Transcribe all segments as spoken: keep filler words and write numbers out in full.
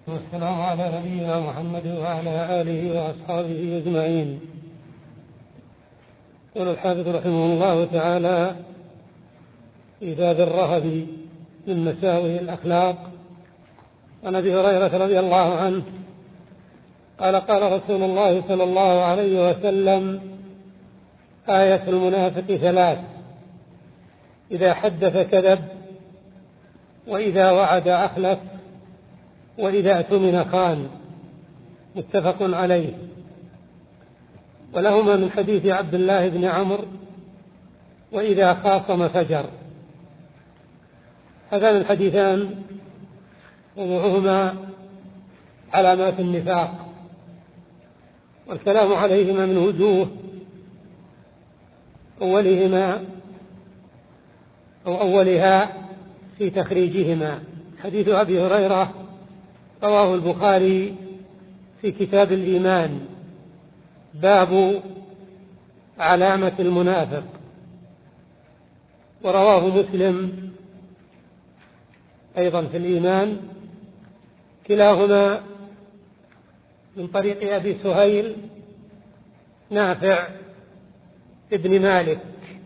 والسلام على نبينا محمد وعلى آله وأصحابه أجمعين. يقول الحافظ رحمه الله تعالى في باب الرهب من مساوئ الأخلاق عن أبي هريرة رضي الله عنه قال قال رسول الله صلى الله عليه وسلم: آية المنافق ثلاث: إذا حدث كذب، وإذا وعد أخلف، وإذا اؤتمن خان. متفق عليه. ولهما من حديث عبد الله بن عمرو: وإذا خاصم فجر. هذان الحديثان وضعهما علامات النفاق، والكلام عليهما من وجوه. أولهما أو أولها في تخريجهما حديث أبي هريرة رواه البخاري في كتاب الإيمان، باب علامة المنافق، ورواه مسلم أيضا في الإيمان، كلاهما من طريق أبي سهيل نافع ابن مالك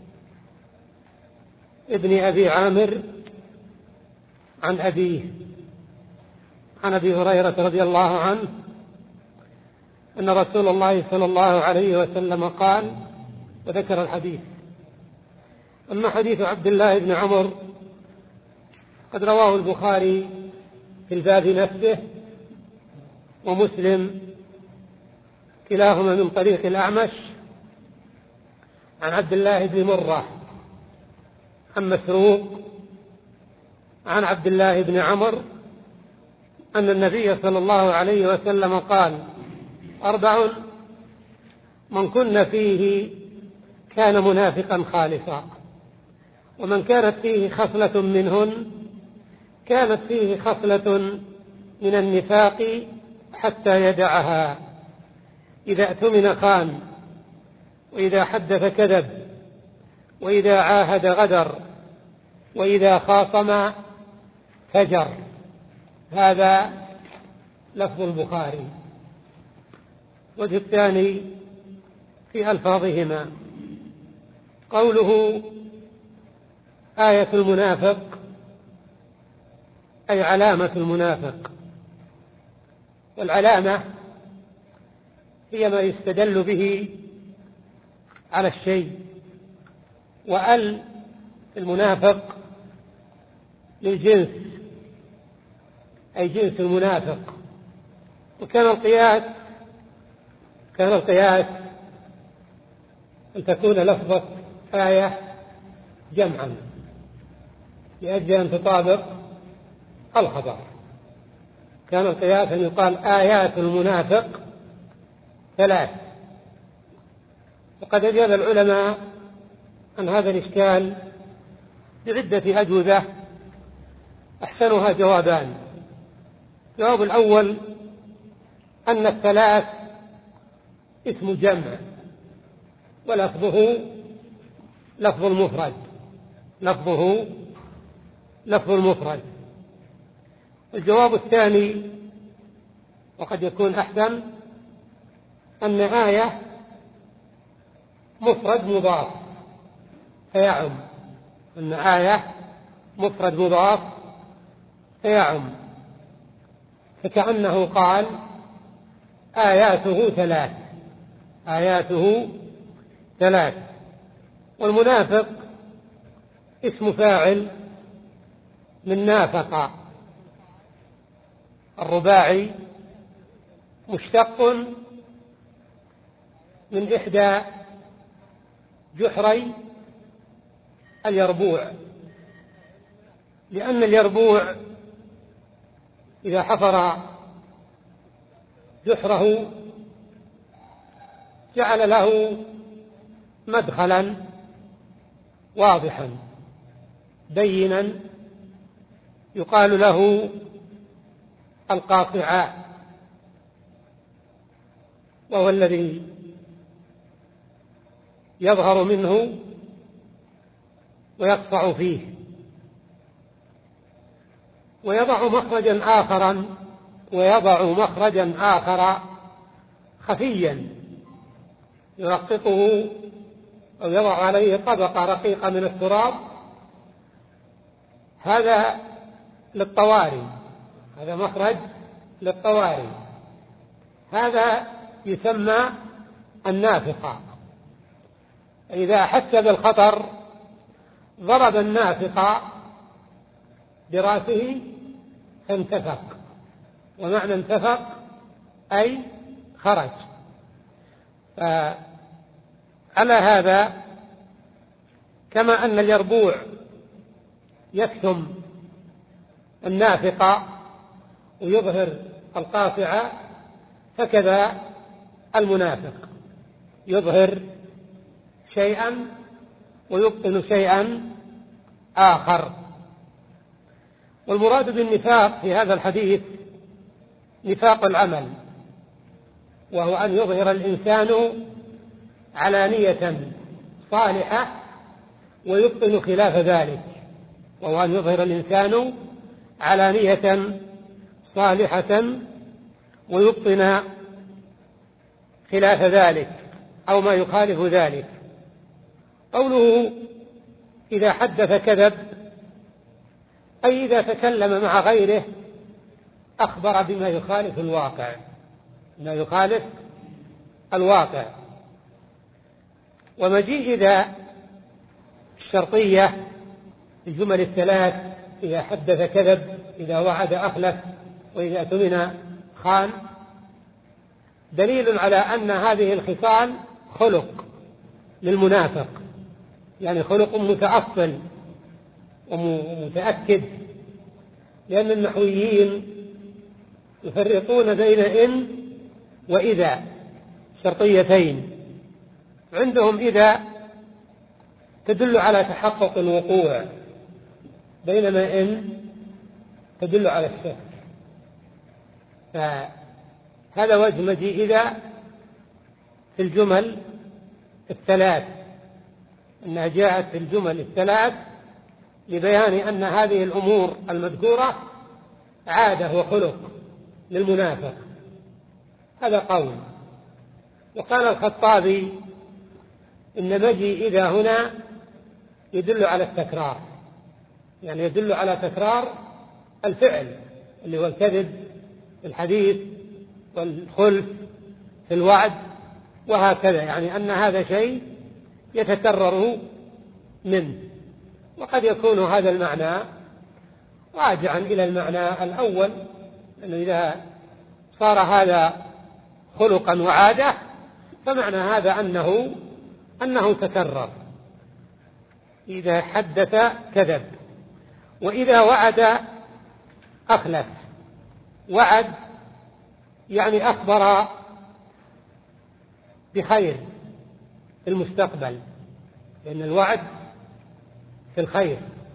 ابن أبي عامر عن أبيه عن أبي هريرة رضي الله عنه أن رسول الله صلى الله عليه وسلم قال، وذكر الحديث. أما حديث عبد الله بن عمرو قد رواه البخاري في الباب نفسه ومسلم، كلاهما من طريق الأعمش عن عبد الله بن مرة عن مسروق عن عبد الله بن عمرو أن النبي صلى الله عليه وسلم قال: أربع من كن فيه كان منافقا خالصا، ومن كانت فيه خصلة منهن كانت فيه خصلة من النفاق حتى يدعها: إذا اؤتمن خان، وإذا حدث كذب، وإذا عاهد غدر، وإذا خاصم فجر. هذا لفظ البخاري. وجه الثاني في ألفاظهما قوله آية المنافق أي علامة المنافق. والعلامة هي ما يستدل به على الشيء، وأل المنافق للجنس أي جنس المنافق. وكان القياس كان القياس أن تكون لفظة آية جمعا لأجل أن تطابق الخبر. كان القياس أن يقال آيات المنافق ثلاث. وقد أجاب العلماء عن هذا الإشكال بعدة أجوبة، أحسنها جوابان. الجواب الأول أن الثلاث اسم جمع، ولفظه لفظ المفرد لفظه لفظ المفرد. الجواب الثاني وقد يكون أحسن أن آية مفرد مضاف فيعم أن آية مفرد مضاف فيعم فكأنه قال آياته ثلاث آياته ثلاث. والمنافق اسم فاعل من نافق، الرباعي، مشتق من إحدى جحري اليربوع، لأن اليربوع إذا حفر جحره جعل له مدخلا واضحا بينا يقال له القاطعاء، وهو الذي يظهر منه ويقطع فيه. ويضع مخرجا آخرا ويضع مخرجا آخر خفيا يرققه أو يضع عليه طبقة رقيقة من التراب، هذا للطوارئ، هذا مخرج للطوارئ، هذا يسمى النافقة. إذا أحس بالخطر ضرب النافقة برأسه فانتفق، ومعنى انتفق أي خرج. فعلى هذا كما أن اليربوع يكتم النافقة ويظهر القاطعة، فكذا المنافق يظهر شيئا ويبطن شيئا آخر. والمراد بالنفاق في هذا الحديث نفاق العمل، وهو أن يظهر الإنسان علانية صالحة ويبطن خلاف ذلك، وهو أن يظهر الإنسان علانية صالحة ويبطن خلاف ذلك أو ما يخالف ذلك. قوله إذا حدث كذب، أي إذا تكلم مع غيره أخبر بما يخالف الواقع، ما يخالف الواقع. ومجيء إذا الشرطية الجمل الثلاث، إذا حدث كذب، إذا وعد أخلف، وإذا اؤتمن خان، دليل على أن هذه الخصال خلق للمنافق، يعني خلق متأصل ومتأكد، لأن النحويين يفرقون بين إن وإذا شرطيتين. عندهم إذا تدل على تحقق الوقوع، بينما إن تدل على الشك. فهذا وجه مجيء إذا في الجمل الثلاث، أنها جاءت في الجمل الثلاث لبيان أن هذه الأمور المذكورة عادة وخلق للمنافق. هذا قول. وقال الخطابي إن مجيء إذا هنا يدل على التكرار، يعني يدل على تكرار الفعل اللي هو الكذب في الحديث والخلف في الوعد وهكذا، يعني أن هذا شيء يتكرر منه. وقد يكون هذا المعنى راجعا إلى المعنى الأول، أنه إذا صار هذا خلقا وعادة فمعنى هذا أنه أنه تكرر. إذا حدث كذب، وإذا وعد أخلف. وعد يعني أخبر بخير في المستقبل، لأن الوعد في الخير.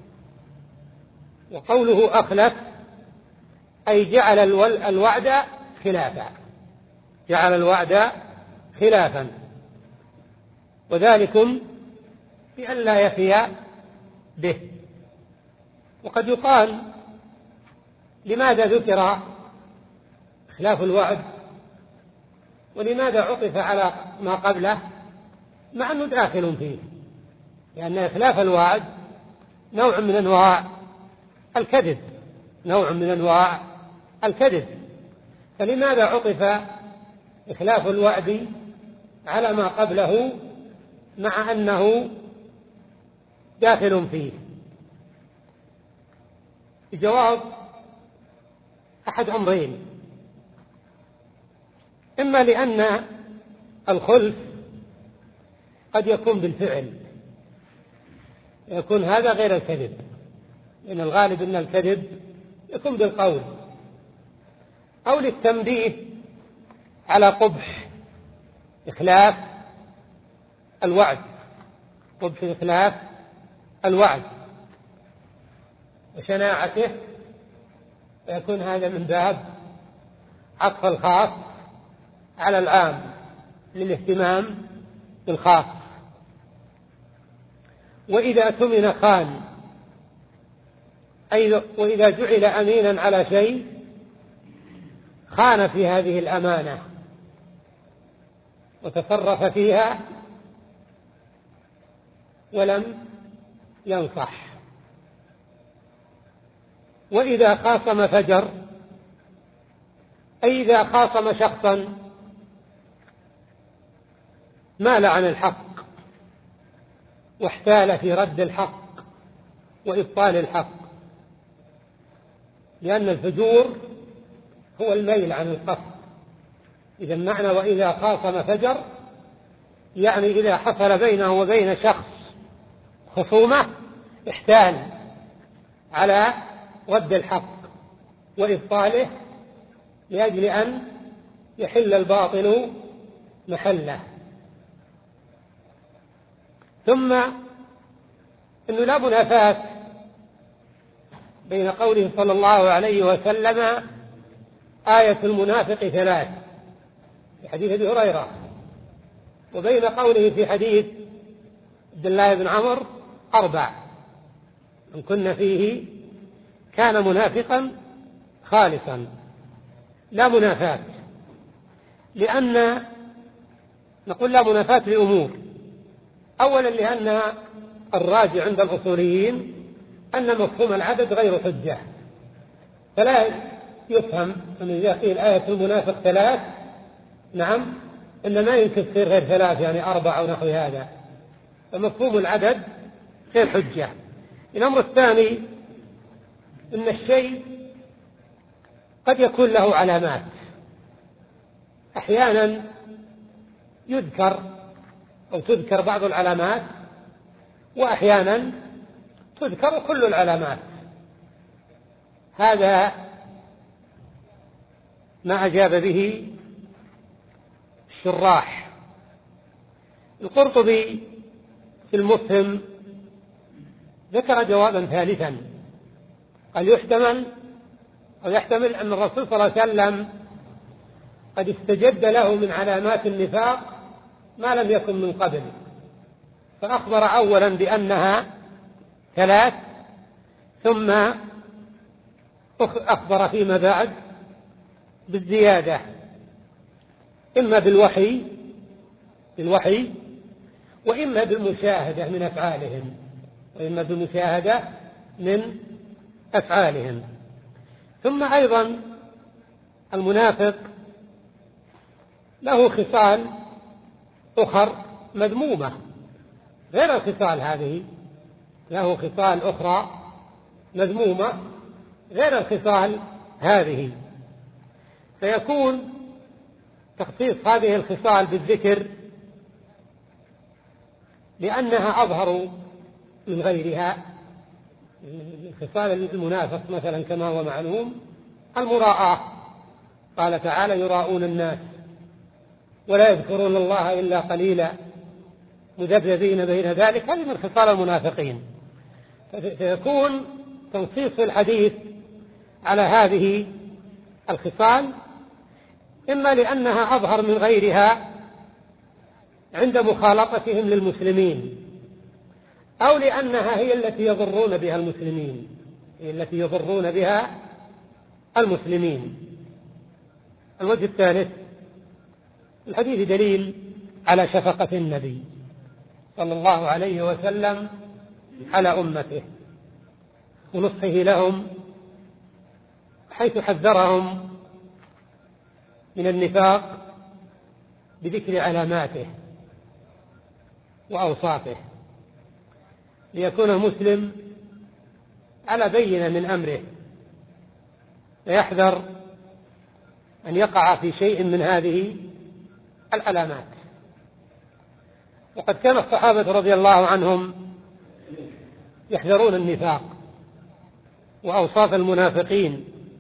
وقوله أخلف أي جعل الوعد خلافا، جعل الوعد خلافا، وذلكم بأن لا يفي به. وقد يقال لماذا ذكر خلاف الوعد ولماذا عطف على ما قبله مع أنه داخل فيه، لأن إخلاف الوعد نوع من أنواع الكذب، نوع من أنواع الكذب. فلماذا عطف إخلاف الوعد على ما قبله مع أنه داخل فيه؟ الجواب أحد أمرين: إما لأن الخلف قد يكون بالفعل، يكون هذا غير الكذب، لأن الغالب أن الكذب يكون بالقول، أو للتنبيه على قبح إخلاف الوعد، قبح إخلاف الوعد وشناعته، فيكون هذا من باب عطف الخاص على العام للاهتمام بالخاص. وإذا اؤتمن خان، أي وإذا جعل أمينا على شيء خان في هذه الأمانة وتصرف فيها ولم ينصح. وإذا خاصم فجر، أي إذا خاصم شخصا مال عن الحق واحتال في رد الحق وإبطال الحق، لأن الفجور هو الميل عن القصد. إذا المعنى وإذا خاصم فجر يعني إذا حصل بينه وبين شخص خصومة احتال على رد الحق وإبطاله لأجل أن يحل الباطل محله. ثم أنه لا منافاة بين قوله صلى الله عليه وسلم آية المنافق ثلاث في حديث أبي هريرة، وبين قوله في حديث عبد الله بن عمرو أربع، من كن فيه كان منافقا خالصا. لا منافاة، لأن نقول لا منافاة لأمور. أولا لأن الراجع عند الأصوليين أن مفهوم العدد غير حجة، فلا يفهم أن إذا قيل آية المنافق ثلاث نعم إن ما يمكن تصير غير ثلاث يعني أربع أو نحو هذا، فمفهوم العدد غير حجة. الأمر الثاني أن الشيء قد يكون له علامات، أحيانا يذكر أو تذكر بعض العلامات وأحيانا تذكر كل العلامات. هذا ما أجاب به الشراح. القرطبي في المفهم ذكر جوابا ثالثا، قال يحتمل أو يحتمل أن الرسول صلى الله عليه وسلم قد استجد له من علامات النفاق ما لم يكن من قبل، فأخبر أولا بأنها ثلاث، ثم أخبر فيما بعد بالزيادة، إما بالوحي بالوحي وإما بالمشاهدة من أفعالهم وإما بالمشاهدة من أفعالهم. ثم أيضا المنافق له خصال أخر مذمومة غير الخصال هذه، له خصال أخرى مذمومة غير الخصال هذه، فيكون تخصيص هذه الخصال بالذكر لأنها أظهر من غيرها. خصال المنافق مثلا كما هو معلوم المراءة، قال تعالى يراءون الناس ولا يذكرون الله إلا قليلا مذبذبين بين ذلك، هذه من خصال المنافقين. فيكون تنصيص في الحديث على هذه الخصال إما لأنها أظهر من غيرها عند مخالطتهم للمسلمين، أو لأنها هي التي يضرون بها المسلمين هي التي يضرون بها المسلمين. الوجه الثالث، الحديث دليل على شفقة النبي صلى الله عليه وسلم على أمته ونصحه لهم، حيث حذرهم من النفاق بذكر علاماته وأوصافه، ليكون المسلم على بينة من أمره ويحذر أن يقع في شيء من هذه العلامات. وقد كان الصحابة رضي الله عنهم يحذرون النفاق وأوصاف المنافقين.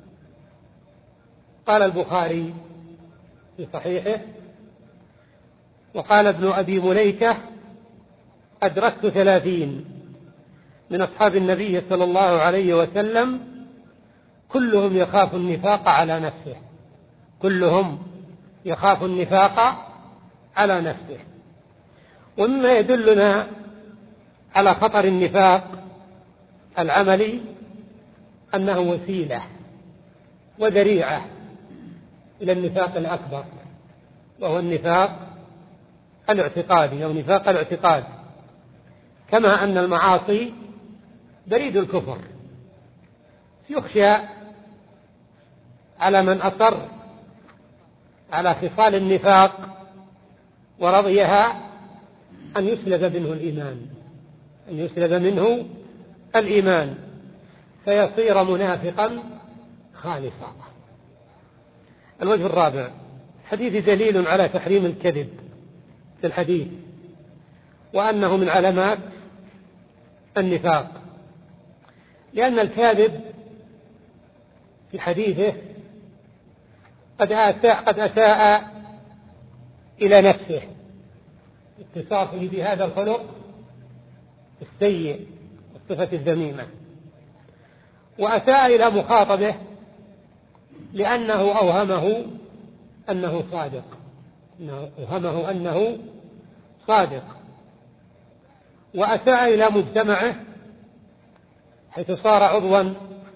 قال البخاري في صحيحه وقال ابن أبي مليكة أدركت ثلاثين من أصحاب النبي صلى الله عليه وسلم كلهم يخاف النفاق على نفسه كلهم يخاف النفاق على نفسه. ومما يدلنا على خطر النفاق العملي أنه وسيلة وذريعة إلى النفاق الأكبر، وهو النفاق الاعتقادي أو نفاق الاعتقاد، كما أن المعاصي بريد الكفر. يخشى على من أصر على خصال النفاق ورضيها أن يسلب منه الإيمان أن يسلب منه الإيمان فيصير منافقا خالصا. الوجه الرابع: حديث دليل على تحريم الكذب في الحديث، وأنه من علامات النفاق، لأن الكاذب في حديثه قد أساء, قد أساء إلى نفسه اتصافه بهذا الخلق السيء والصفة الذميمة، وأساء إلى مخاطبه لأنه أوهمه أنه صادق إنه أوهمه أنه صادق وأساء إلى مجتمعه حيث صار عضوا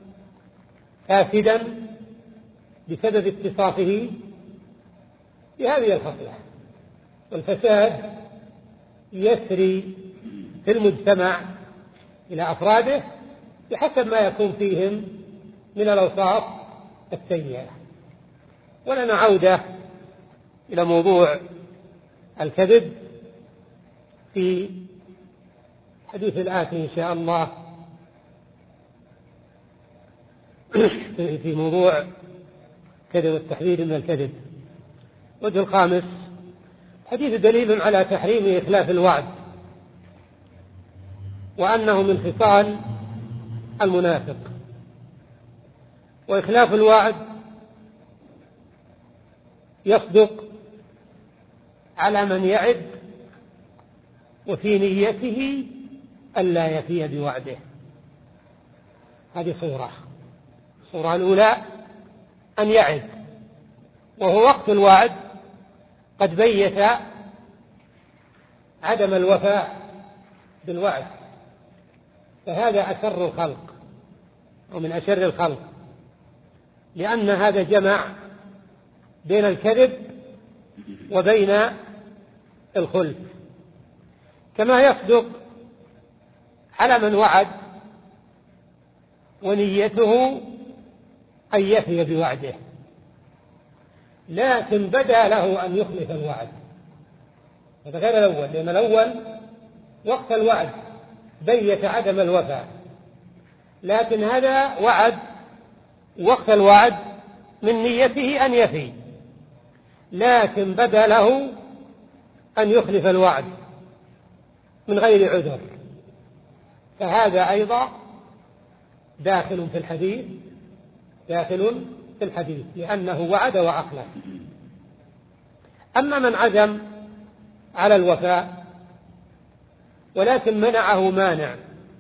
فاسدا بسبب اتصافه بهذه الخصلة. والفساد يسري في المجتمع إلى أفراده بحسب ما يكون فيهم من الأوصاف السيئة. ولنا عودة إلى موضوع الكذب في حديث الآتي إن شاء الله في موضوع كذب والتحذير من الكذب. وجه الخامس: حديث دليل على تحريم إخلاف الوعد، وأنه من خصال المنافق. وإخلاف الوعد يصدق على من يعد وفي نيته ألا يفي بوعده. هذه صورة الصورة الأولى أن يعد وهو وقت الوعد قد بيت عدم الوفاء بالوعد، فهذا أشر الخلق ومن أشر الخلق، لأن هذا جمع بين الكذب وبين الخلف. كما يصدق على من وعد ونيته أن يفي بوعده، لكن بدا له أن يخلف الوعد. هذا غير الأول، لأن الأول وقت الوعد بيت عدم الوفاء، لكن هذا وعد وقت الوعد من نيته أن يفي، لكن بدا له أن يخلف الوعد من غير عذر، فهذا أيضا داخل في الحديث داخل في الحديث لأنه وعد وأخلف. أما من عزم على الوفاء ولكن منعه مانع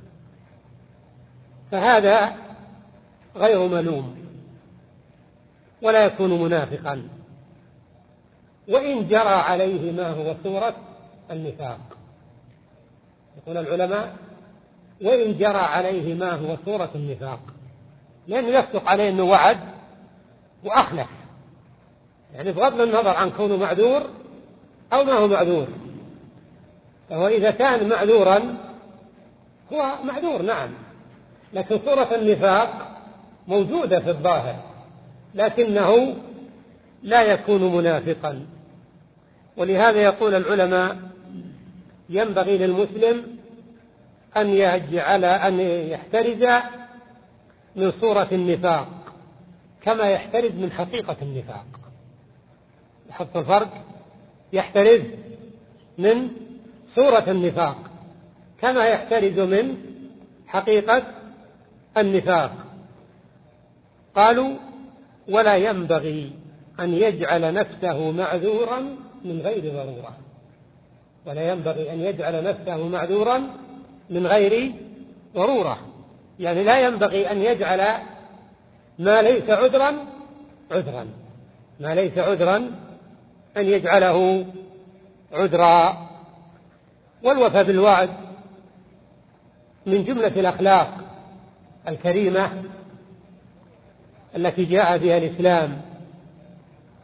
فهذا غير ملوم ولا يكون منافقا، وإن جرى عليه ما هو صورة النفاق. يقول العلماء: وإن جرى عليه ما هو صورة النفاق، لأنه يصدق عليه أنه وعد وأخلف، يعني بغض النظر عن كونه معذور أو ما هو معذور. فهو إذا كان معذورا هو معذور نعم، لكن صورة النفاق موجودة في الظاهر، لكنه لا يكون منافقا. ولهذا يقول العلماء: ينبغي للمسلم أن يجعل أن يحترز من صورة النفاق كما يحترز من حقيقة النفاق. يحط الفرق، يحترز من صورة النفاق كما يحترز من حقيقة النفاق. قالوا: ولا ينبغي أن يجعل نفسه معذورا من غير ضرورة ولا ينبغي أن يجعل نفسه معذورا من غير ضرورة، يعني لا ينبغي أن يجعل ما ليس عذرا عذرا ما ليس عذرا أن يجعله عذرا. والوفاء بالوعد من جملة الأخلاق الكريمة التي جاء بها الإسلام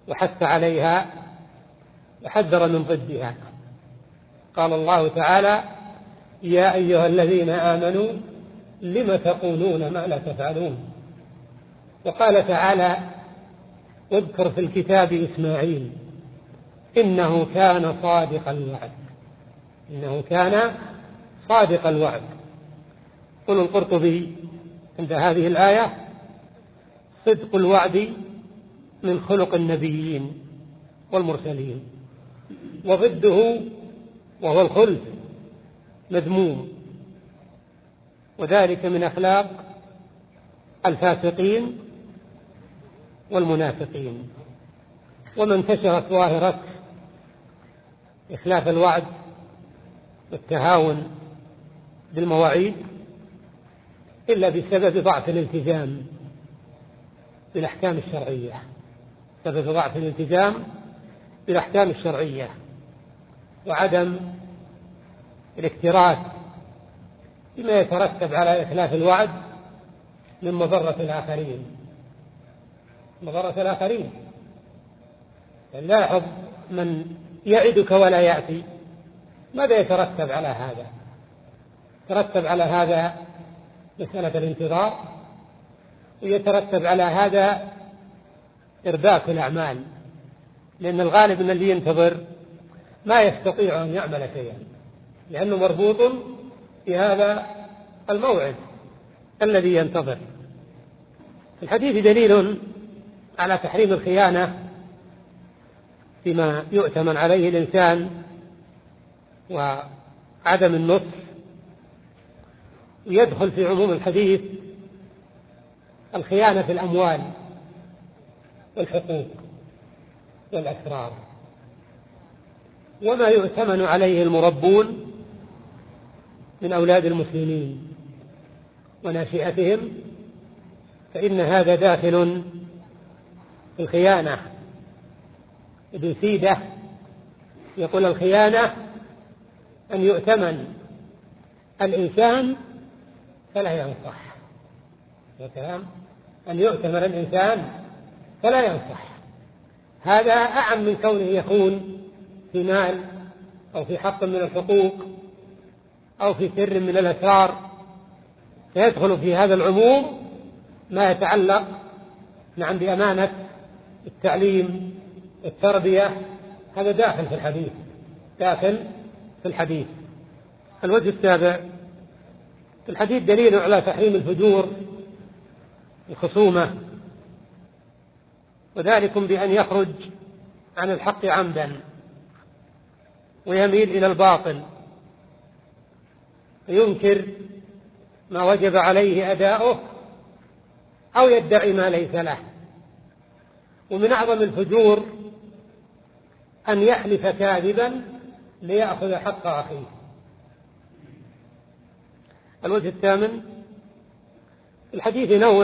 وحث عليها وحذر من ضدها. قال الله تعالى: يا أيها الذين آمنوا لم تقولون ما لا تفعلون. وقال تعالى: واذكر في الكتاب إسماعيل إنه كان صادق الوعد إنه كان صادق الوعد. قل القرطبي عند هذه الآية: صدق الوعد من خلق النبيين والمرسلين، وضده وهو الخلف مذموم، وذلك من أخلاق الفاسقين والمنافقين. وما انتشرت ظاهرة إخلاف الوعد والتهاون بالمواعيد إلا بسبب ضعف الالتزام بالأحكام الشرعية سبب ضعف الالتزام بالأحكام الشرعية وعدم الاكتراث بما يترتب على إخلاف الوعد من مضرة الآخرين مضرة الآخرين لاحظ من يعدك ولا يأتي، ماذا يترتب على هذا؟ يترتب على هذا مسألة الانتظار، ويترتب على هذا إرباك الأعمال، لأن الغالب أن اللي ينتظر ما يستطيع أن يعمل شيئا لأنه مربوط بهذا الموعد الذي ينتظر. في الحديث دليل على تحريم الخيانة فيما يؤتمن عليه الإنسان وعدم النصح، ويدخل في عموم الحديث الخيانة في الأموال والحقوق والأسرار، وما يؤتمن عليه المربون من أولاد المسلمين وناشئتهم، فإن هذا داخل في الخيانة. ابن سيدة يقول: الخيانة أن يؤتمن الإنسان فلا ينصح. الكلام أن يؤتمن الإنسان فلا ينصح، هذا أعم من كونه يخون في مال أو في حق من الحقوق أو في سر من الأسرار، فيدخل في هذا العموم ما يتعلق نعم بأمانة التعليم والتربية، هذا داخل في الحديث داخل في الحديث. الوجه السابع في الحديث دليل على تحريم الفجور الخصومة، وذلك بأن يخرج عن الحق عمدا ويميل إلى الباطل وينكر ما وجب عليه أداؤه أو يدعي ما ليس له. ومن أعظم الفجور أن يحلف كاذبا ليأخذ حق أخيه. الوجه الثامن في الحديث نوع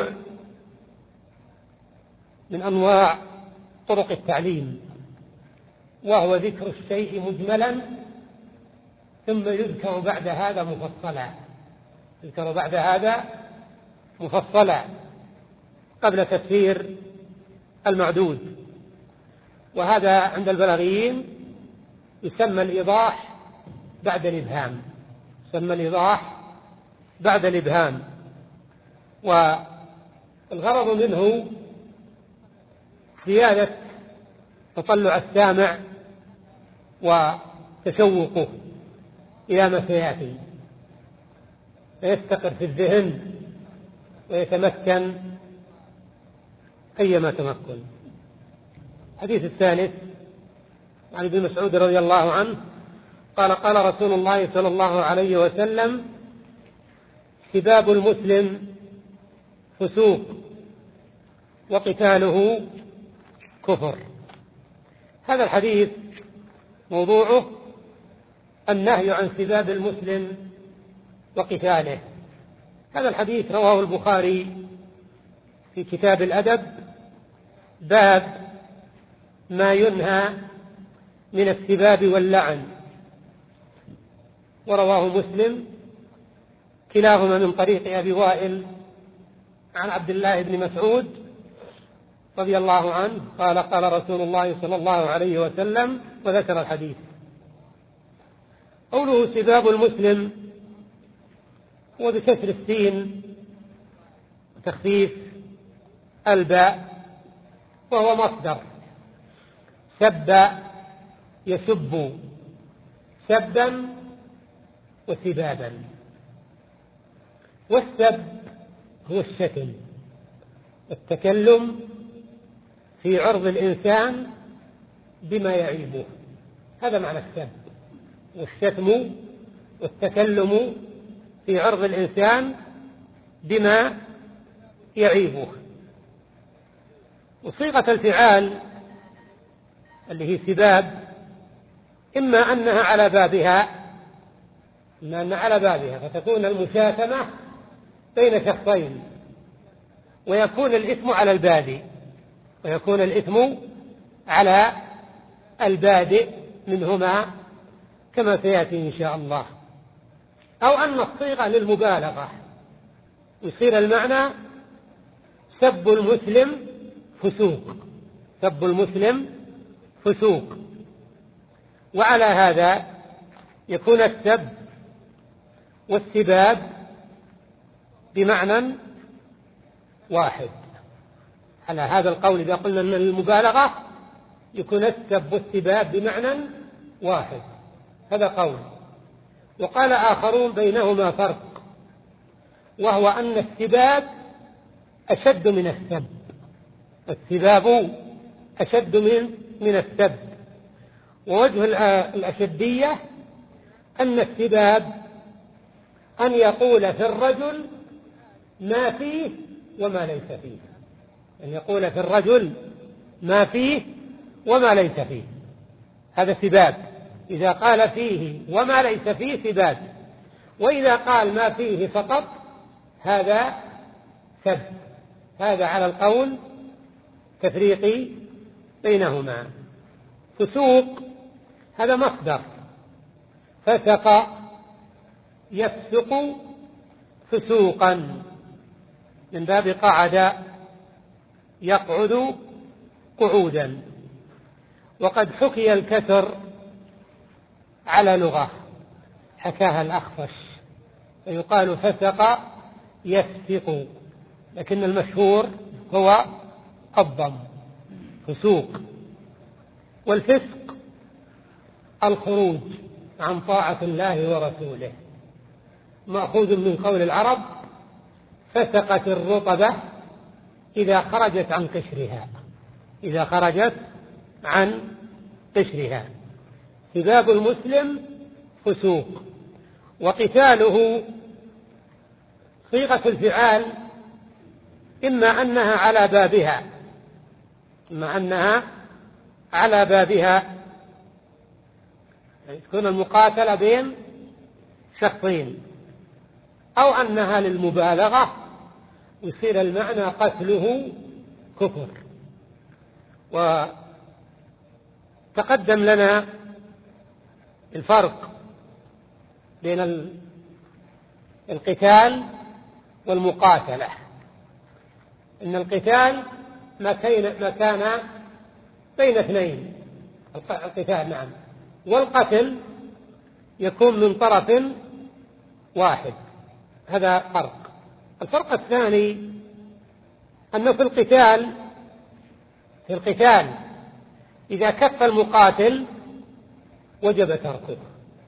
من أنواع طرق التعليم، وهو ذكر الشيء مجملا ثم يذكر بعد هذا مفصلا يذكر بعد هذا مفصلا قبل تفسير المعدود. وهذا عند البلاغيين يسمى الإيضاح بعد الإبهام يسمى الإيضاح بعد الإبهام والغرض منه زيادة تطلع السامع وتشوقه إلى ما سيأتي، فيستقر في الذهن ويتمكن أيما تمكن. الحديث الثالث عن ابن مسعود رضي الله عنه قال: قال رسول الله صلى الله عليه وسلم: سباب المسلم فسوق وقتاله كفر. هذا الحديث موضوعه النهي عن سباب المسلم وقتاله. هذا الحديث رواه البخاري في كتاب الأدب باب ما ينهى من السباب واللعن، ورواه مسلم كلاهما من طريق أبي وائل عن عبد الله بن مسعود رضي الله عنه قال قال رسول الله صلى الله عليه وسلم، وذكر الحديث. قوله سباب المسلم هو بكسر السين وتخفيف الباء، وهو مصدر سب يسب سبا وسبابا. والسب هو الشتم، التكلم في عرض الإنسان بما يعيبه، هذا معنى السب. والشتم والتكلم في عرض الإنسان بما يعيبه. وصيغة الفعال اللي هي سباب إما أنها على بابها إما أنها على بابها فتكون المشاتمة بين شخصين، ويكون الإثم على البادئ ويكون الإثم على البادئ منهما كما سيأتي إن شاء الله. أو أن الصيغة للمبالغة يصير المعنى سب المسلم فسوق، سب المسلم فسوق. وعلى هذا يكون السب والسباب بمعنى واحد. على هذا القول إذا قلنا أن المبالغة يكون السب والسباب بمعنى واحد، هذا قول. وقال آخرون بينهما فرق، وهو أن السباب أشد من السب، السباب أشد من من السب. ووجه الأشدية أن السباب أن يقول في الرجل ما فيه وما ليس فيه، أن يقول في الرجل ما فيه وما ليس فيه، هذا سباب. إذا قال فيه وما ليس فيه سباب، وإذا قال ما فيه فقط هذا سب. هذا على القول تفريقي بينهما. فسوق هذا مصدر فسق يفسق فسوقا، من باب قعد يقعد قعودا. وقد حكي الكسر على لغة حكاها الأخفش، فيقال فسق يفسق، لكن المشهور هو الضم فسوق. والفسق الخروج عن طاعة الله ورسوله، مأخوذ من قول العرب فسقت الرطبة إذا خرجت عن قشرها، إذا خرجت عن قشرها. سباب المسلم فسوق. وقتاله صيغة الفعال إما أنها على بابها إما أنها على بابها يعني تكون المقاتلة بين شخصين، أو أنها للمبالغة يصير المعنى قتله كفر. وتقدم لنا الفرق بين القتال والمقاتلة، إن القتال ما كان بين اثنين، القتال نعم، والقتل يكون من طرف واحد، هذا فرق. الفرق الثاني أنه في القتال في القتال إذا كف المقاتل وجب تركه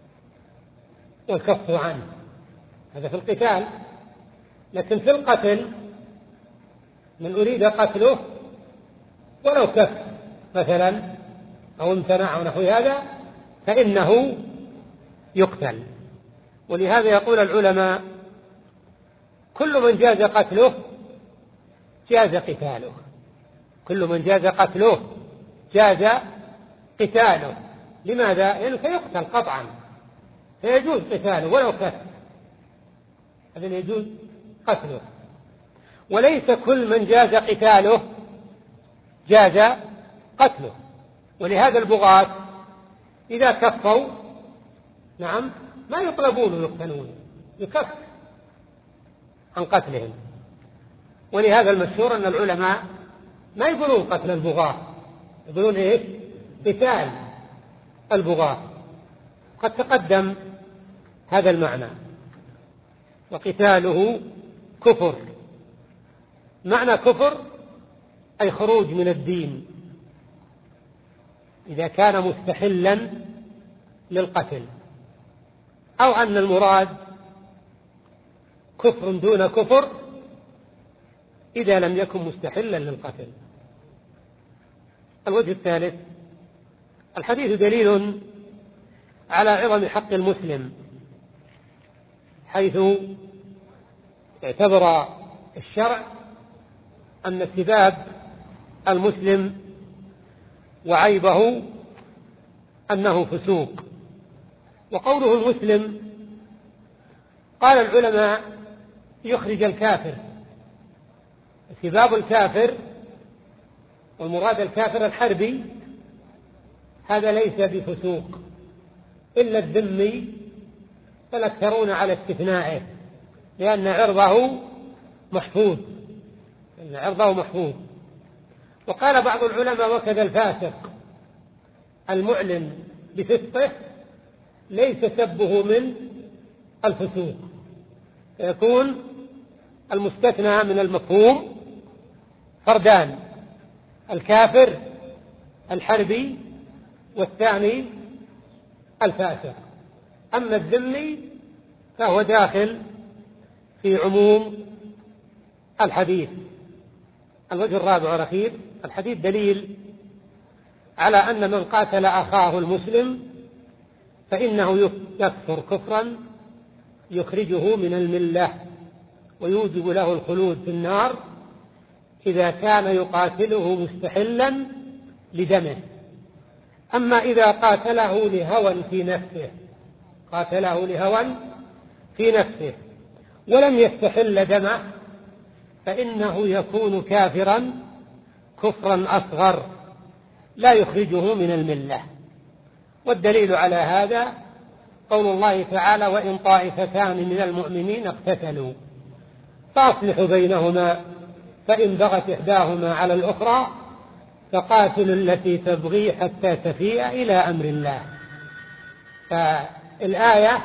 والكف عنه، هذا في القتال. لكن في القتل من أريد قتله ولو كف مثلا أو امتنع أو نحو هذا فإنه يقتل. ولهذا يقول العلماء كل من جاز قتله جاز قتاله، كل من جاز قتله جاز قتاله. لماذا؟ لأنه سيقتل قطعا، فيجوز قتاله ولو كف، هذا يجوز قتله. وليس كل من جاز قتاله جاز قتله. ولهذا البغاة إذا كفوا نعم ما يطلبون ويقتلون، يكف عن قتلهم. ولهذا المشهور أن العلماء ما يقولون قتل البغاة، يقولون إيه؟ قتال البغاة. قد تقدم هذا المعنى. وقتاله كفر. معنى كفر أي خروج من الدين إذا كان مستحلا للقتل، أو أن المراد كفر دون كفر إذا لم يكن مستحلا للقتل. الوجه الثالث: الحديث دليل على عظم حق المسلم، حيث اعتبر الشرع أن سباب المسلم وعيبه أنه فسوق. وقوله المسلم قال العلماء يخرج الكافر. سباب الكافر، والمراد الكافر الحربي، هذا ليس بفسوق إلا الذمي، فالأكثرون على استثنائه لأن عرضه محفوظ، لأن عرضه محفوظ. وقال بعض العلماء وكذا الفاسق المعلن بفسقه ليس سبه من الفسوق، يكون المستثنى من المفهوم فردان: الكافر الحربي والثاني الفاسق. أما الذمي فهو داخل في عموم الحديث. الوجه الرابع والأخير: الحديث دليل على أن من قاتل أخاه المسلم فإنه يكفر كفرا يخرجه من الملة ويوجب له الخلود في النار إذا كان يقاتله مستحلا لدمه. أما إذا قاتله لهوى في نفسه قاتله لهوى في نفسه ولم يستحل دمه فإنه يكون كافرا كفرا أصغر لا يخرجه من الملة. والدليل على هذا قول الله تعالى: وإن طائفتان من المؤمنين اقتتلوا فأصلحوا بينهما فإن بغت إحداهما على الأخرى فقاتلوا التي تبغي حتى تفيء إلى أمر الله. فالآية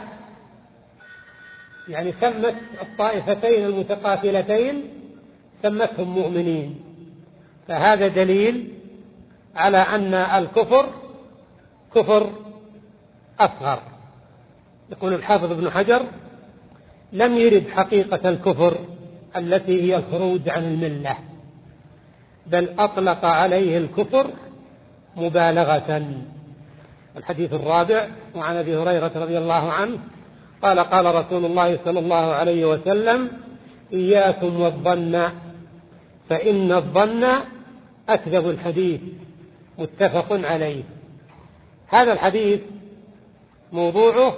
يعني سمت الطائفتين المتقاتلتين سمتهم مؤمنين، فهذا دليل على أن الكفر كفر أصغر. يقول الحافظ ابن حجر: لم يرد حقيقة الكفر التي هي الخروج عن الملة، بل أطلق عليه الكفر مبالغة. الحديث الرابع: وعن أبي هريرة رضي الله عنه قال: قال رسول الله صلى الله عليه وسلم: إياكم والظن فإن الظن أكذب الحديث. متفق عليه. هذا الحديث موضوعه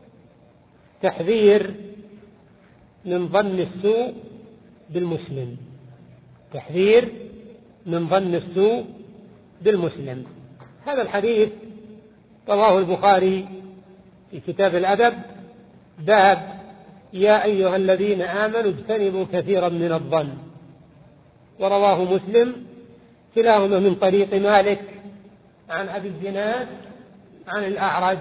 تحذير من ظن السوء بالمسلم، تحذير من ظن السوء بالمسلم. هذا الحديث رواه البخاري في كتاب الأدب باب: يا أيها الذين آمنوا اجتنبوا كثيرا من الظن. ورواه مسلم كلاهما من طريق مالك عن أبي الزناد عن الأعرج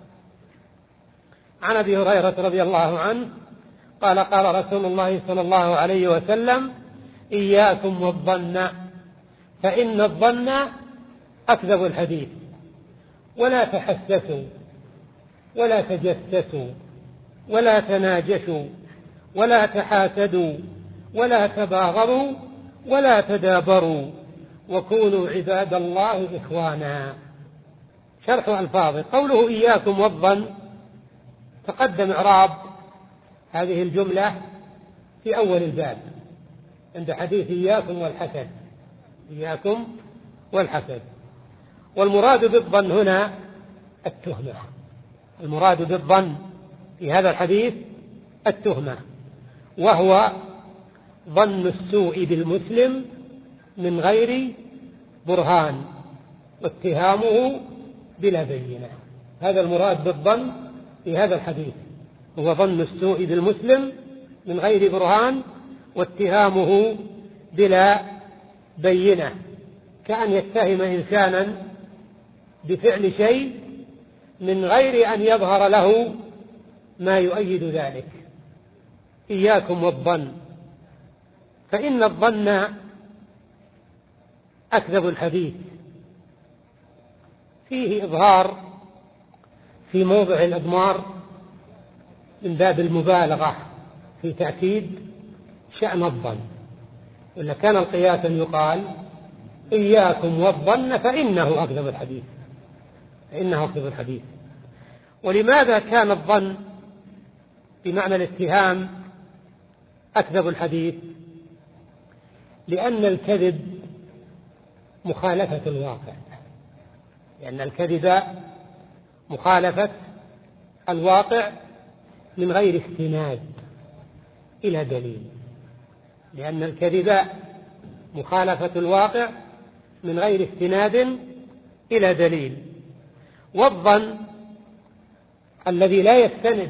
عن أبي هريرة رضي الله عنه قال: قال رسول الله صلى الله عليه وسلم: إياكم والظن فإن الظن أكذب الحديث، ولا تحسسوا ولا تجسسوا ولا تناجشوا ولا تحاسدوا ولا تباغضوا ولا تدابروا وكونوا عباد الله إخوانا. شرح ألفاظه: قوله إياكم والظن تقدم إعراب هذه الجملة في أول الباب عند حديث إياكم والحسد، إياكم والحسد. والمراد بالظن هنا التهمة، المراد بالظن في هذا الحديث التهمة، وهو ظن السوء بالمسلم من غير برهان واتهامه بلا بينة. هذا المراد بالظن في هذا الحديث، هو ظن السوء بالمسلم من غير برهان واتهامه بلا بينة، كأن يتهم إنسانا بفعل شيء من غير أن يظهر له ما يؤيد ذلك. إياكم والظن، فإن الظن أكذب الحديث، فيه إظهار في موضع الإضمار من باب المبالغة في تأكيد شأن الظن، وإلا كان القياس يقال إياكم والظن فإنه أكذب الحديث، فإنه أكذب الحديث. ولماذا كان الظن بمعنى الاتهام أكذب الحديث؟ لأن الكذب مخالفة الواقع، لأن الكذب مخالفة الواقع من غير استناد إلى دليل، لأن الكذب مخالفة الواقع من غير استناد إلى دليل. والظن الذي لا يستند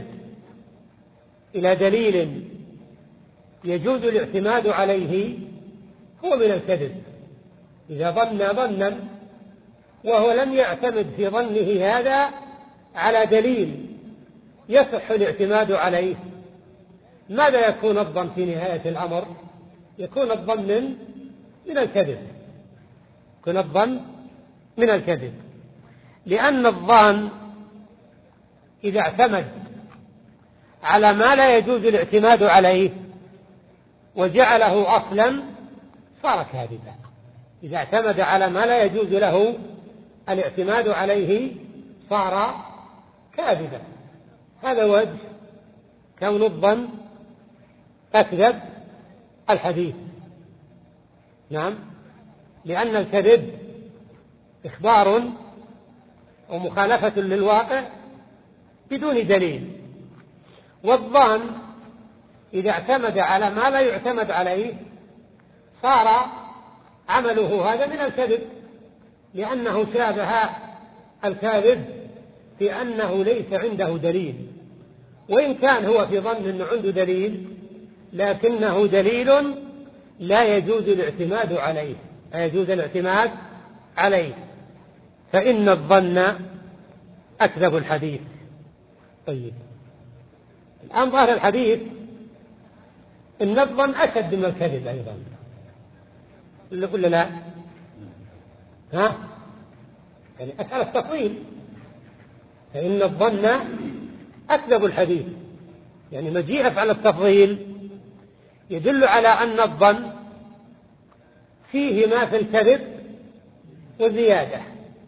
إلى دليل يجوز الاعتماد عليه هو من الكذب. إذا ظن ظنا وهو لم يعتمد في ظنه هذا على دليل يصح الاعتماد عليه، ماذا يكون الظن في نهاية الأمر؟ يكون الظن من, من الكذب، يكون الظن من الكذب. لأن الظن إذا اعتمد على ما لا يجوز الاعتماد عليه وجعله أصلا صار كاذبا. إذا اعتمد على ما لا يجوز له الاعتماد عليه صار كاذبا. هذا وجه كون الظن أكذب الحديث. نعم، لأن الكذب إخبار ومخالفة للواقع بدون دليل، والظن إذا اعتمد على ما لا يعتمد عليه صار عمله هذا من الكذب، لأنه شابه الكاذب في أنه ليس عنده دليل، وإن كان هو في ظن أنه عنده دليل لكنه دليل لا يجوز الاعتماد عليه، لا يجوز الاعتماد عليه، فإن الظن أكذب الحديث. طيب، الآن ظاهر الحديث إن الظن أشد من الكذب أيضا، اللي قل لا ها يعني أسأل التفضيل، فإن الظن أكذب الحديث، يعني مجيء أفعل التفضيل يدل على أن الظن فيه ما في الكذب وزيادة.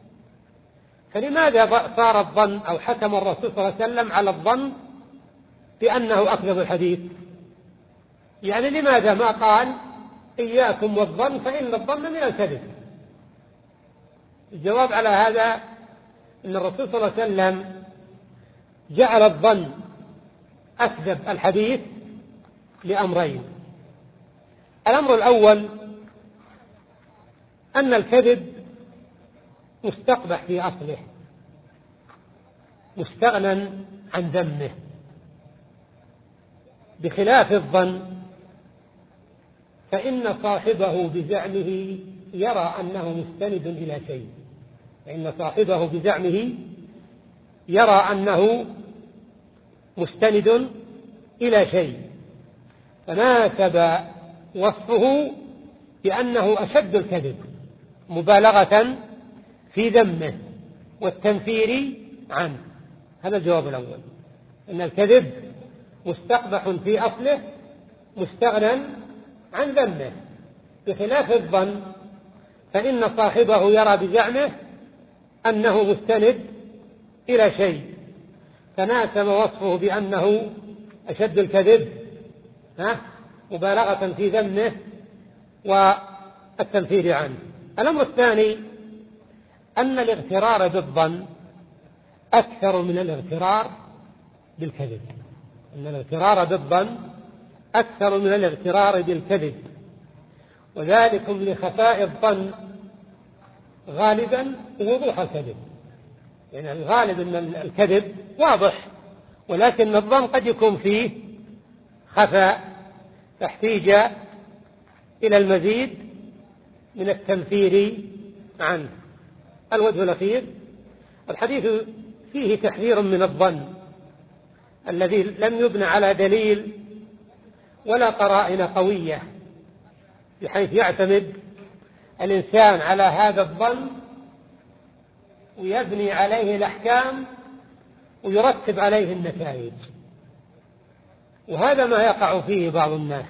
فلماذا صار الظن أو حكم الرسول صلى الله عليه وسلم على الظن بأنه أكذب الحديث؟ يعني لماذا ما قال إياكم والظن فإن الظن من الكذب؟ الجواب على هذا أن الرسول صلى الله عليه وسلم جعل الظن أكذب الحديث لأمرين. الأمر الأول أن الكذب مستقبح في أصله، مستغنى عن ذمه، بخلاف الظن فإن صاحبه بزعمه يرى أنه مستند إلى شيء، فإن صاحبه بزعمه يرى أنه مستند إلى شيء، فناسب وصفه بأنه أشد الكذب مبالغة في ذمه والتنفير عنه. هذا الجواب الأول، أن الكذب مستقبح في أصله مستغنى عن ذمه، بخلاف الظن فإن صاحبه يرى بزعمه أنه مستند إلى شيء، فناسب وصفه بأنه أشد الكذب ها مبالغة في ذمه والتنفير عنه. الأمر الثاني أن الاغترار بالظن أكثر من الاغترار بالكذب، أن الاغترار بالظن أكثر من الاغترار بالكذب، وذلك لخفاء الظن غالبا ووضوح الكذب. يعني الغالب أن الكذب واضح، ولكن الظن قد يكون فيه خفاء، تحتاج إلى المزيد من التنفير عنه. الوجه الأخير: الحديث فيه تحذير من الظن الذي لم يبنى على دليل ولا قرائن قوية، بحيث يعتمد الإنسان على هذا الظن ويبني عليه الأحكام ويرتب عليه النتائج. وهذا ما يقع فيه بعض الناس،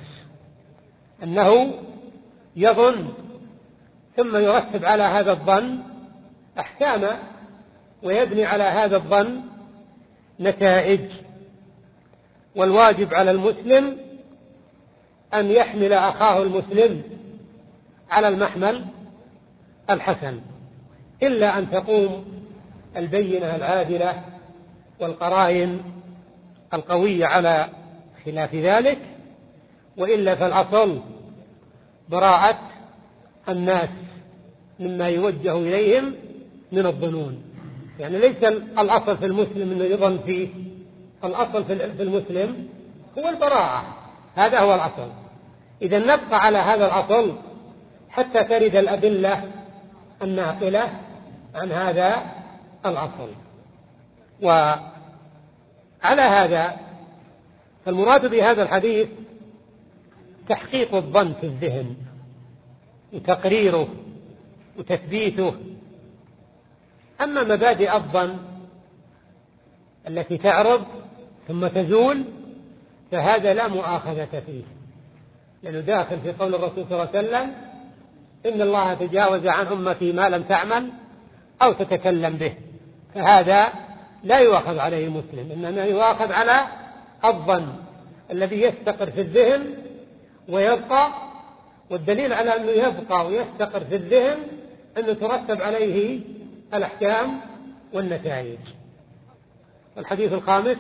أنه يظن ثم يرتب على هذا الظن أحكاما ويبني على هذا الظن نتائج. والواجب على المسلم أن يحمل أخاه المسلم على المحمل الحسن، إلا أن تقوم البينة العادلة والقرائن القوية على خلاف ذلك، وإلا فالأصل براءة الناس مما يوجه إليهم من الظنون. يعني ليس الأصل في المسلم أنه يظن فيه، الأصل في المسلم هو البراءة، هذا هو الأصل. إذا نبقى على هذا الأصل حتى ترد الأدلة الناقلة عن هذا الأصل. وعلى هذا فالمراد بهذا الحديث تحقيق الظن في الذهن وتقريره وتثبيته. أما مبادئ الظن التي تعرض ثم تزول فهذا لا مؤاخذة فيه، لأنه داخل في قول الرسول صلى الله عليه وسلم: إن الله تجاوز عن أمتي ما لم تعمل أو تتكلم به. فهذا لا يؤاخذ عليه المسلم، إنما يؤاخذ على الظن الذي يستقر في الذهن ويبقى. والدليل على أنه يبقى ويستقر في الذهن أنه ترتب عليه الأحكام والنتائج. الحديث الخامس: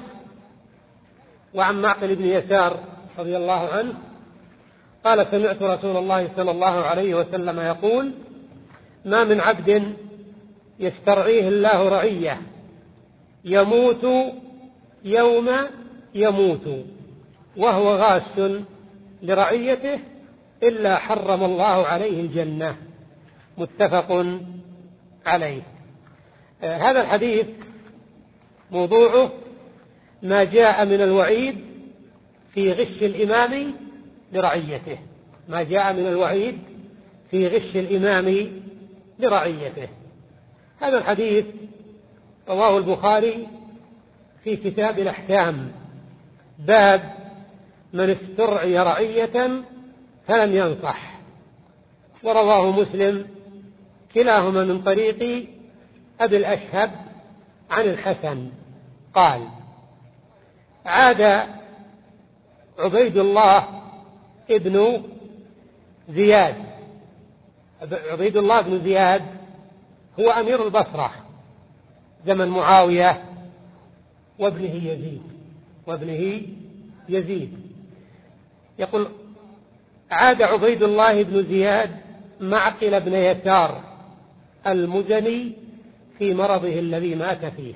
وعن معقل بن يسار رضي الله عنه قال: سمعت رسول الله صلى الله عليه وسلم يقول: ما من عبد يسترعيه الله رعية يموت يوم يموت وهو غاش لرعيته إلا حرم الله عليه الجنة. متفق عليه. آه هذا الحديث موضوعه ما جاء من الوعيد في غش الإمام لرعيته، ما جاء من الوعيد في غش الإمام لرعيته. هذا الحديث رواه البخاري في كتاب الأحكام، باب من استرعي رعية فلم ينصح، ورواه مسلم كلاهما من طريق أبي الأشهب عن الحسن قال: عاد عبيد الله ابن زياد. عبيد الله بن زياد هو أمير البصرة زمن معاوية وابنه يزيد وابنه يزيد يقول: عاد عبيد الله بن زياد معقل بن يسار المزني في مرضه الذي مات فيه.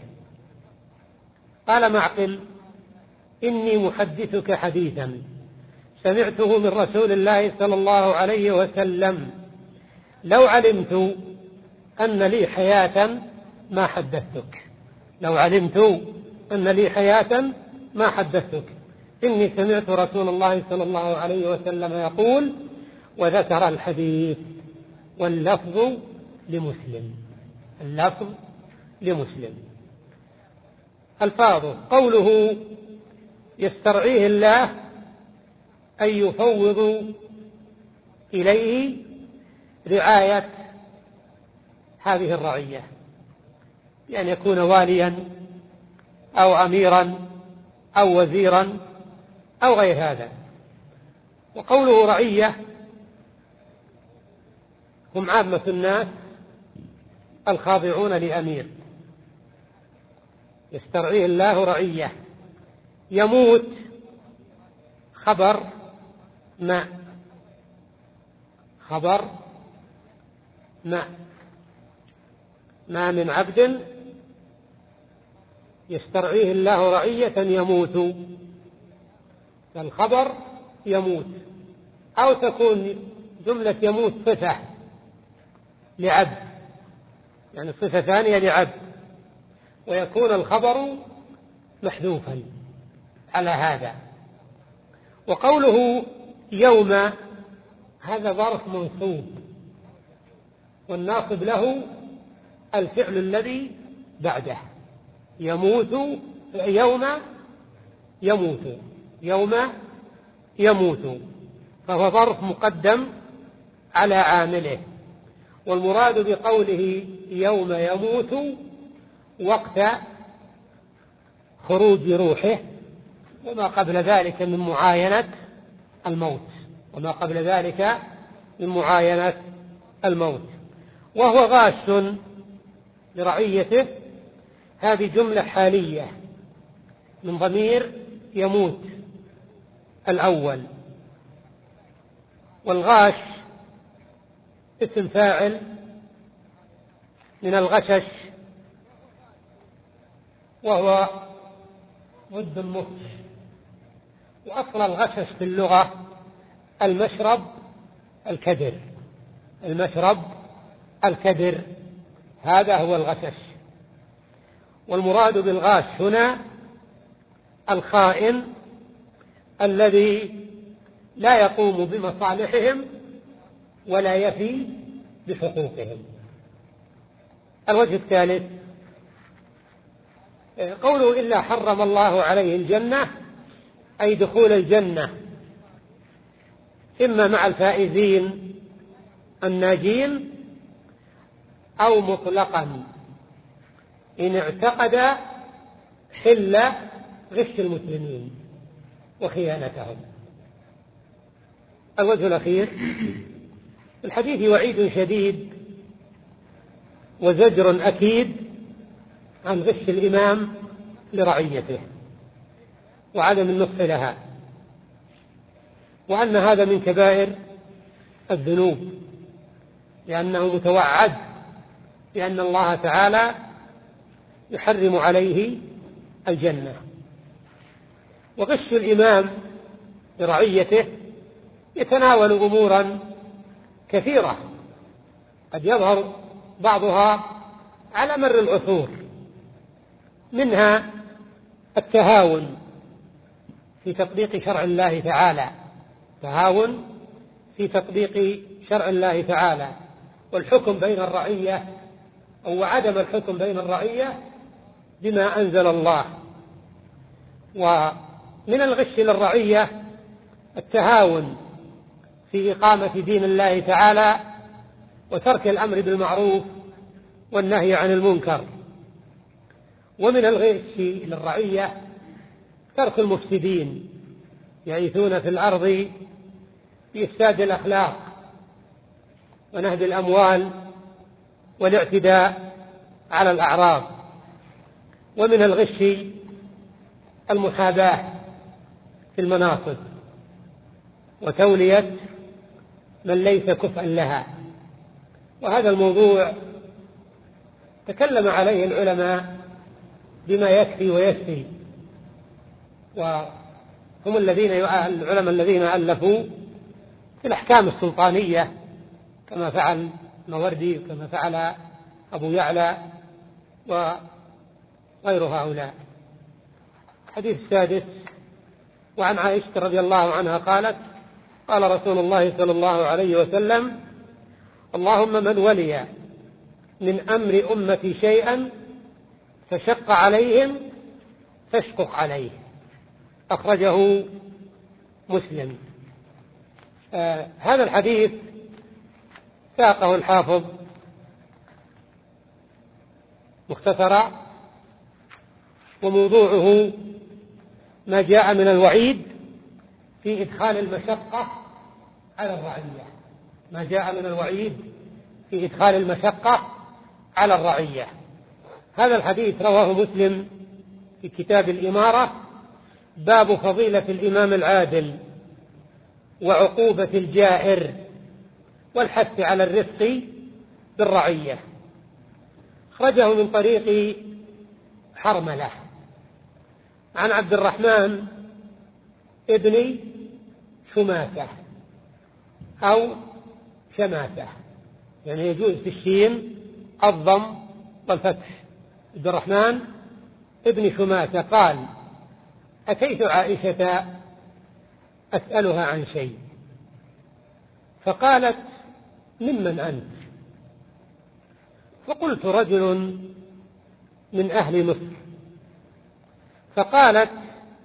قال معقل: إني محدثك حديثا سمعته من رسول الله صلى الله عليه وسلم، لو علمت أن لي حياة ما حدثتك، لو علمت أن لي حياة ما حدثتك. إني سمعت رسول الله صلى الله عليه وسلم يقول، وذكر الحديث، واللفظ لمسلم، اللفظ لمسلم. الفاظه: قوله يسترعيه الله أي يفوض إليه رعاية هذه الرعية، بأن يكون واليا أو أميرا أو وزيرا أو غير هذا. وقوله رعية هم عامة الناس الخاضعون لأمير. يسترعيه الله رعية. يموت خبر ما، خبر ما ما من عبد يسترعيه الله رعية يموت، فالخبر يموت، أو تكون جملة يموت صفة لعبد، يعني صفة ثانية لعبد، ويكون الخبر محذوفا على هذا. وقوله يوم هذا ظرف منصوب، والناصب له الفعل الذي بعده، يموت يوم يموت يوم يموت، فهو ظرف مقدم على عامله. والمراد بقوله يوم يموت وقت خروج روحه، وما قبل ذلك من معاينة الموت وما قبل ذلك من معاينة الموت وهو غاش لرعيته. هذه جملة حالية من ضمير يموت الأول، والغاش اسم فاعل من الغشش، وهو ضد المفش. وأصل الغشش في اللغة المشرب الكدر، المشرب الكدر، هذا هو الغشش. والمراد بالغاش هنا الخائن الذي لا يقوم بمصالحهم ولا يفي بحقوقهم. الوجه الثالث قوله إلا حرم الله عليه الجنة، أي دخول الجنة، إما مع الفائزين الناجين أو مطلقا إن اعتقد حل غش المسلمين وخيانتهم. الوجه الأخير الحديث وعيد شديد وزجر أكيد عن غش الإمام لرعيته وعدم النصح لها، وأن هذا من كبائر الذنوب، لأنه متوعد بأن الله تعالى يحرم عليه الجنة. وغش الإمام لرعيته يتناول أمورا كثيرة قد يظهر بعضها على مر العصور، منها التهاون في تطبيق شرع الله تعالى، تهاون في تطبيق شرع الله تعالى، والحكم بين الرعية أو عدم الحكم بين الرعية بما أنزل الله. ومن الغش للرعية التهاون في إقامة دين الله تعالى وترك الأمر بالمعروف والنهي عن المنكر. ومن الغش للرعية ترك المفسدين يعيثون في الأرض بإفساد الأخلاق ونهب الأموال والاعتداء على الأعراض. ومن الغش المحاباة في المناصب وتولية من ليس كفءا لها، وهذا الموضوع تكلم عليه العلماء بما يكفي ويكفي، وهم الذين العلماء الذين ألفوا في الأحكام السلطانية كما فعل الموردي وكما فعل أبو يعلى وغير هؤلاء. الحديث السادس وعن عائشة رضي الله عنها قالت قال رسول الله صلى الله عليه وسلم اللهم من ولي من أمر أمتي شيئا فشق عليهم فاشقق عليه، أخرجه مسلم. آه هذا الحديث ساقه الحافظ مختصرا، وموضوعه ما جاء من الوعيد في إدخال المشقة على الرعية، ما جاء من الوعيد في إدخال المشقة على الرعية. هذا الحديث رواه مسلم في كتاب الإمارة، باب فضيلة الإمام العادل وعقوبة الجائر والحث على الرفق بالرعية. خرجه من طريق حرملة عن عبد الرحمن ابن شماسة أو شماسة يعني يجوز في الشين الضم والفتح. عبد الرحمن ابن شماسة قال: أتيت عائشة أسألها عن شيء، فقالت: ممن أنت؟ فقلت: رجل من أهل مصر. فقالت: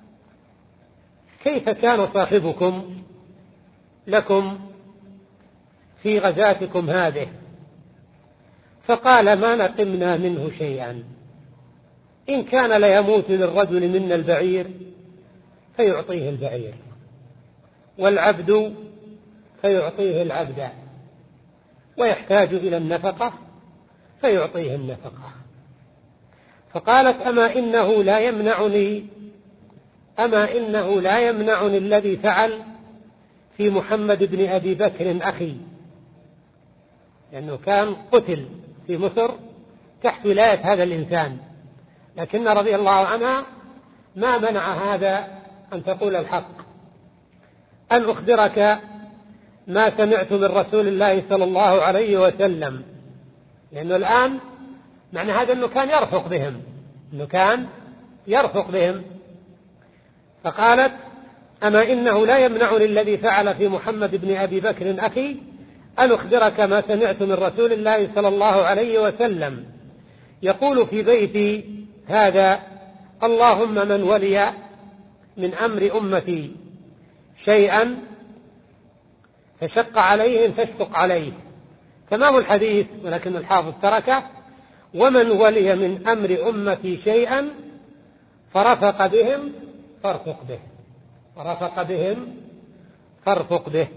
كيف كان صاحبكم لكم في غزاتكم هذه؟ فقال: ما نقمنا منه شيئا، إن كان ليموت للرجل منا البعير فيعطيه البعير، والعبد فيعطيه العبد، ويحتاج إلى النفقة فيعطيه النفقة. فقالت: أما إنه لا يمنعني أما إنه لا يمنعني الذي فعل في محمد بن أبي بكر أخي، لأنه كان قتل في مصر تحت ولاية هذا الإنسان، لكن رضي الله عنها ما منع هذا أن تقول الحق. أن أخبرك ما سمعت من رسول الله صلى الله عليه وسلم، لأنه الآن معنى هذا أنه كان يرفق بهم أنه كان يرفق بهم فقالت: أما إنه لا يمنعني الذي فعل في محمد بن أبي بكر أخي أن أخبرك ما سمعت من رسول الله صلى الله عليه وسلم يقول في بيتي هذا: اللهم من ولي من أمر أمتي شيئا فشق عليهم فاشقق عليه. تمام الحديث، ولكن الحافظ تركه: ومن ولي من أمر أمتي شيئا فرفق بهم فارفق به فرفق بهم فارفق به.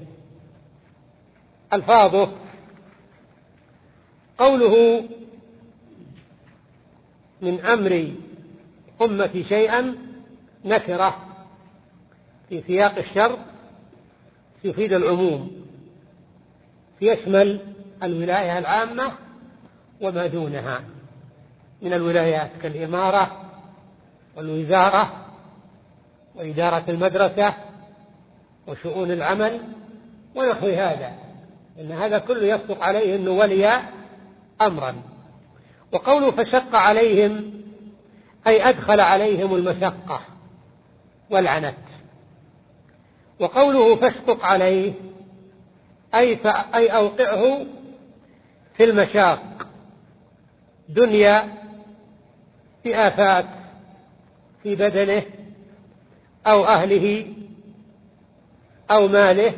ألفاظه: قوله من أمر أمتي شيئا نكرة في سياق الشر يفيد العموم، يشمل الولاية العامة وما دونها من الولايات كالإمارة والوزارة وإدارة المدرسة وشؤون العمل ونحو هذا، إن هذا كله يصدق عليه أنه ولي أمرا. وقوله فشق عليهم أي أدخل عليهم المشقة والعنت. وقوله فاشقق عليه أي, أي أوقعه في المشاق، دنيا في آفات في بدنه أو أهله أو ماله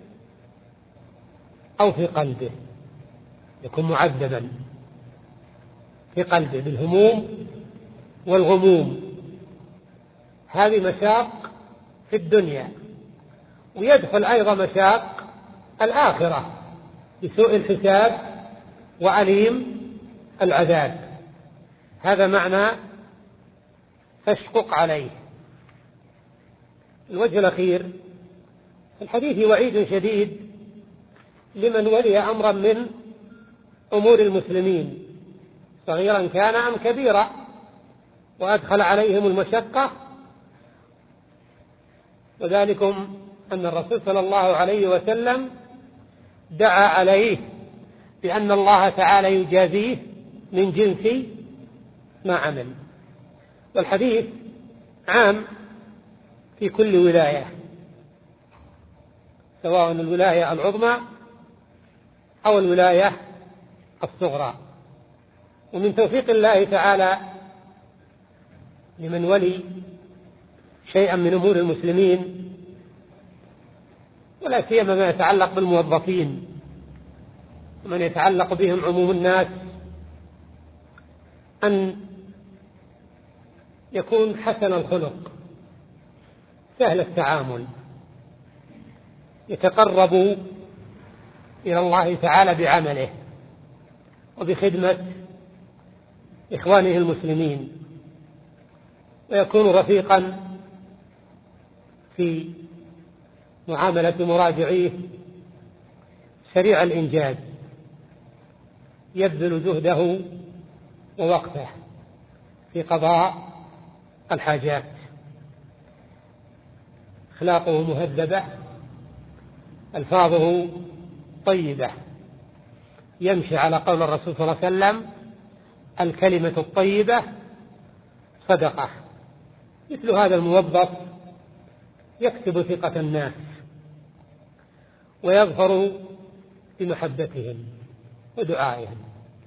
أو في قلبه، يكون معذبا في قلبه بالهموم والغموم. هذه مشاق في الدنيا، ويدخل أيضا مشاق الآخرة بسوء الحساب وأليم العذاب. هذا معنى فاشقق عليه. الوجه الأخير في الحديث وعيد شديد لمن ولي أمرا من أمور المسلمين صغيرا كان أم كبيرا وأدخل عليهم المشقة، وذلكم أن الرسول صلى الله عليه وسلم دعا عليه بأن الله تعالى يجازيه من جنس ما عمل. والحديث عام في كل ولاية، سواء الولاية العظمى أو الولاية الصغرى. ومن توفيق الله تعالى لمن ولي شيئا من أمور المسلمين، ولا سيما ما يتعلق بالموظفين ومن يتعلق بهم عموم الناس، أن يكون حسن الخلق سهل التعامل، يتقرب إلى الله تعالى بعمله وبخدمة إخوانه المسلمين، ويكون رفيقا في معاملة مراجعيه، سريع الإنجاز، يبذل جهده ووقته في قضاء الحاجات، أخلاقه مهذبة، ألفاظه طيبة. يمشي على قول الرسول صلى الله عليه وسلم: الكلمة الطيبة صدقة. مثل هذا الموظف يكسب ثقة الناس ويظفر بمحبتهم ودعائهم،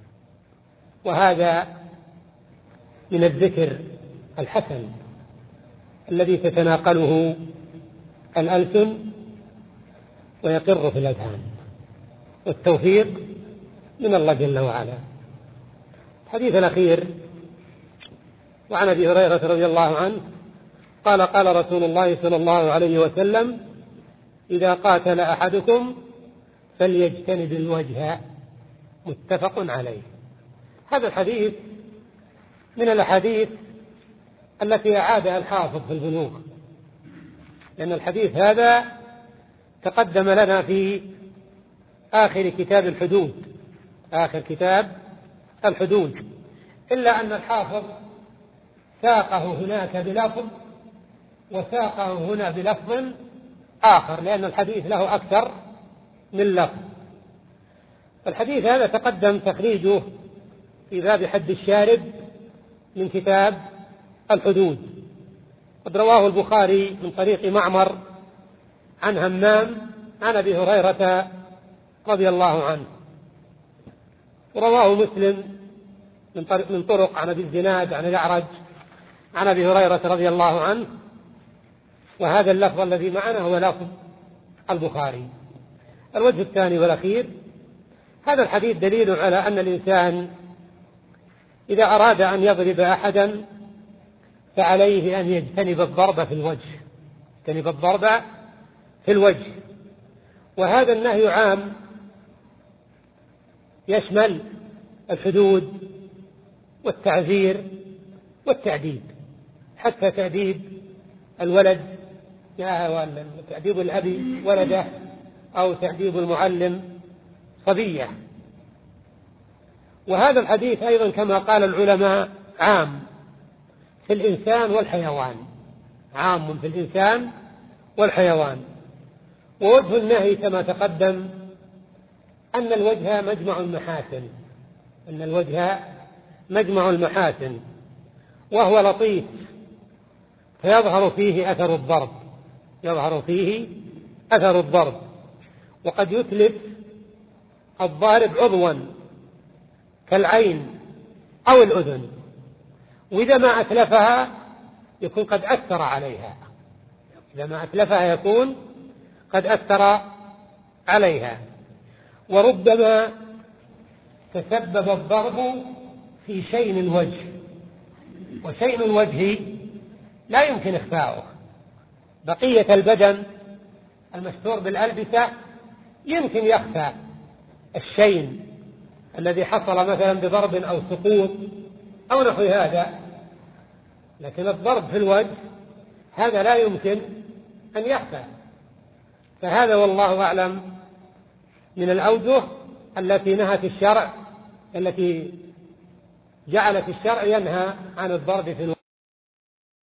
وهذا من الذكر الحسن الذي تتناقله الألسن ويقر في الأذهان، والتوفيق من الله جل وعلا. الحديث الأخير وعن أبي هريرة رضي الله عنه قال: قال رسول الله صلى الله عليه وسلم: إذا قاتل أحدكم فليجتنب الوجه. متفق عليه. هذا الحديث من الأحاديث التي أعادها الحافظ في البلوغ، لأن الحديث هذا تقدم لنا في آخر كتاب الحدود، آخر كتاب الحدود، إلا أن الحافظ ساقه هناك بلفظ وساقه هنا بلفظ آخر، لأن الحديث له أكثر من لفظ. الحديث هذا تقدم تخريجه في باب حد الشارب من كتاب الحدود، قد رواه البخاري من طريق معمر عن همام عن أبي هريرة رضي الله عنه، ورواه مسلم من طرق عن أبي الزناد عن الأعرج عن أبي هريرة رضي الله عنه، وهذا اللفظ الذي معنا هو لفظ البخاري. الوجه الثاني والأخير: هذا الحديث دليل على أن الإنسان إذا أراد أن يضرب أحدا فعليه أن يجتنب الضرب في الوجه، يجتنب الضرب في الوجه. وهذا النهي عام يشمل الحدود والتعذير والتعذيب، حتى تأديب الولد، تأديب الأب ولده، أو تأديب المعلم صبية. وهذا الحديث أيضا كما قال العلماء عام في الإنسان والحيوان، عام في الإنسان والحيوان. ووجه النهي كما تقدم أن الوجه مجمع المحاسن، أن الوجه مجمع المحاسن، وهو لطيف فيظهر فيه أثر الضرب، يظهر فيه أثر الضرب، وقد يتلف الضارب عضوا كالعين أو الأذن، وإذا ما أتلفها يكون قد أثر عليها، إذا ما أتلفها يكون قد أثر عليها. وربما تسبب الضرب في شين الوجه، وشين الوجه لا يمكن إخفاؤه، بقية البدن المستور بالألبسة يمكن يخفى الشين الذي حصل مثلا بضرب أو سقوط أو نحو هذا، لكن الضرب في الوجه هذا لا يمكن أن يخفى. فهذا والله أعلم من الأوجه التي نهت الشرع، التي جعلت الشرع ينهى عن الضرب في الوجه.